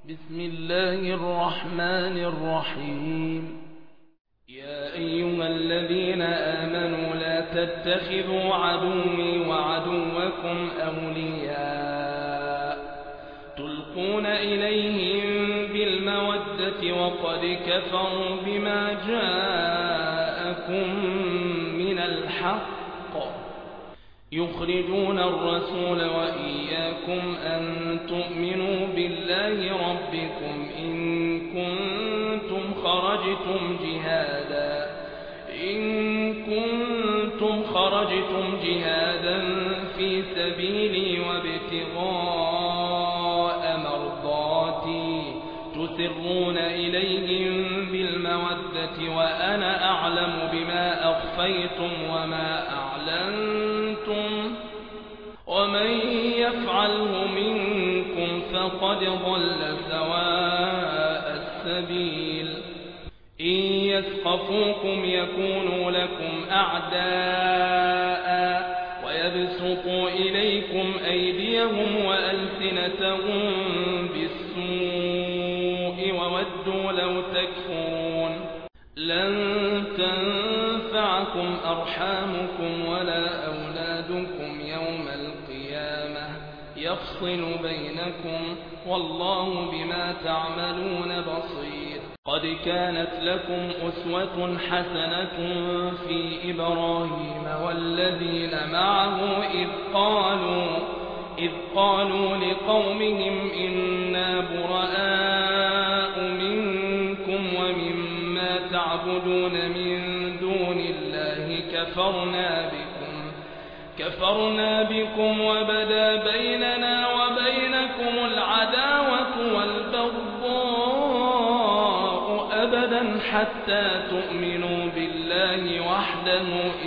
بسم الله الرحمن الرحيم. يا أيها الذين آمنوا لا تتخذوا عدوي وعدوكم أولياء تلقون إليهم بالمودة وقد كفروا بما جاءكم من الحق يخرجون الرسول وإياكم أن تؤمنوا بالله ربكم إن كنتم خرجتم جهادا في سبيلي وابتغاء مرضاتي تسرون إليهم بالمودة وأنا أعلم بما أخفيتم وما أعلنتم ومن يفعله منكم فقد ضل سواء السبيل. إن يثقفوكم يكونوا لكم أعداء ويبسطوا إليكم أيديهم وألسنتهم بالسوء وودوا لو تكفرون. لن تنفعكم أرحامكم ولا أولادكم يوم القيامة يفصل بينكم والله بما تعملون بصير. قد كانت لكم أسوة حسنة في إبراهيم والذين معه إذ قالوا لقومهم إنا براء منكم ومما تعبدون من دون الله كفرنا بكم وبدا بيننا وبينكم العداوة والبغضاء أبدا حتى تؤمنوا بالله وحده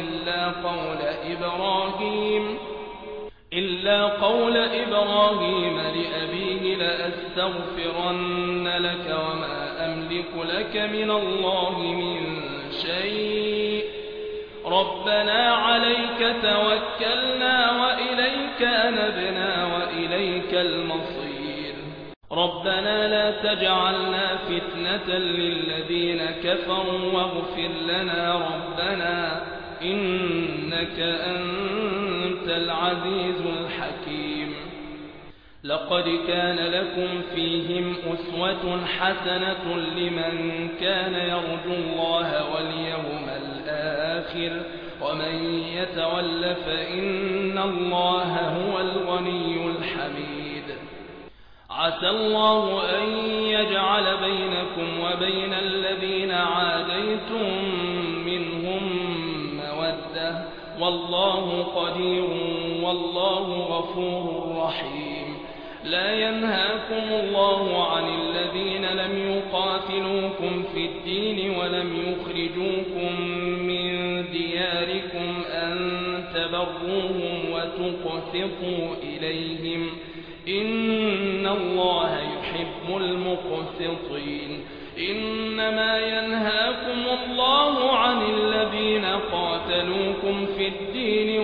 إلا قول إبراهيم لأبيه لأستغفرن لك وما أملك لك من الله من شيء ربنا عليك توكلنا وإليك أنبنا وإليك المصير. ربنا لا تجعلنا فتنة للذين كفروا واغفر لنا ربنا إنك أنت العزيز الحكيم. لقد كان لكم فيهم أسوة حسنة لمن كان يرجو الله واليوم الآخر ومن يتول فإن الله هو الغني الحميد. عسى الله أن يجعل بينكم وبين الذين عاديتم منهم مودة والله قدير والله غفور رحيم. لا ينهاكم الله عن الذين لم يقاتلوكم في الدين ولم يخرجوكم من دياركم أن تبروهم وتقسطوا إليهم إن الله يحب المقسطين. إنما ينهاكم الله عن الذين قاتلوكم في الدين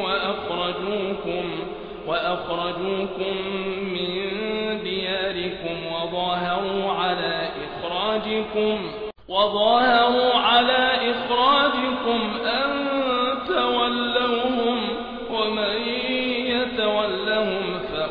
وأخرجوكم من دياركم وظاهروا على إخراجكم أن تولوهم ومن يتولهم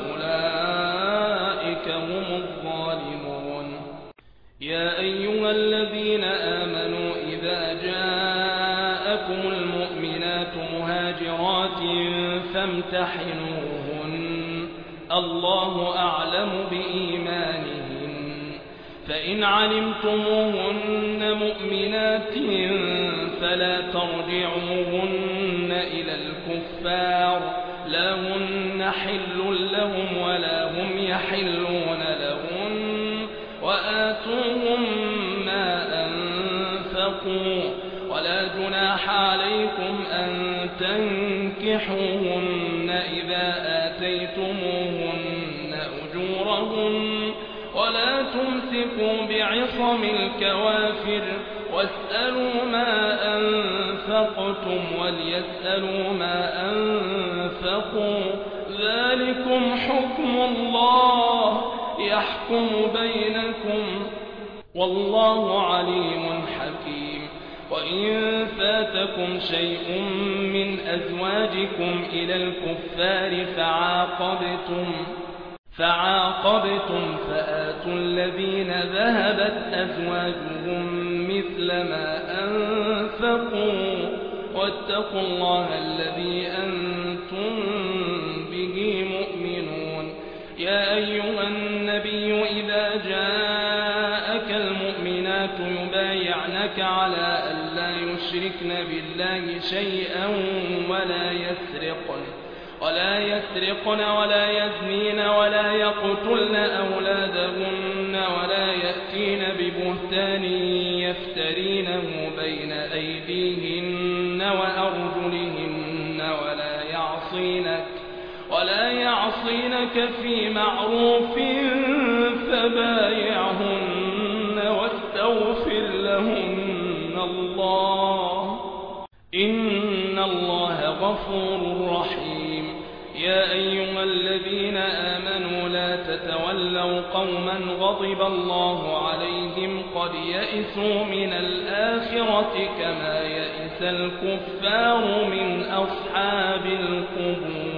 فأولئك هم الظالمون. يا أيها الذين آمنوا إذا جاءكم المؤمنات مهاجرات فامتحنوهن الله أعلم بإيمانهن فإن علمتموهن مؤمنات فلا ترجعوهن إلى الكفار لا هن حل لهم ولا هم يحلون لهن وآتوهم ما أنفقوا ولا جناح عليكم أن تنكحوهن إذا آتيتموهن أجورهن ولا تمسكوا بعصم الكوافر واسألوا ما أنفقتم وليسألوا ما أنفقوا ذلكم حكم الله يحكم بينكم والله عليم حكيم. وإن فاتكم شيء من أزواجكم إلى الكفار فعاقبتم فآتوا الذين ذهبت أزواجهم مثل ما أنفقوا واتقوا الله الذي أنتم به مؤمنون. يا أيها النبي إذا جاءك المؤمنات يبايعنك على ألا يشركن بالله شيئا ولا يسرقن ولا يزنين ولا يقتلن أولادهن ولا يأتين ببهتان يفترينه بين أيديهن وأرجلهن ولا يعصينك في معروف فبايعهن واستغفر لهن الله إن الله غفور رحيم. يا أيها الذين آمنوا لا تتولوا قوما غضب الله عليهم قد يئسوا من الآخرة كما يئس الكفار من أصحاب القبور.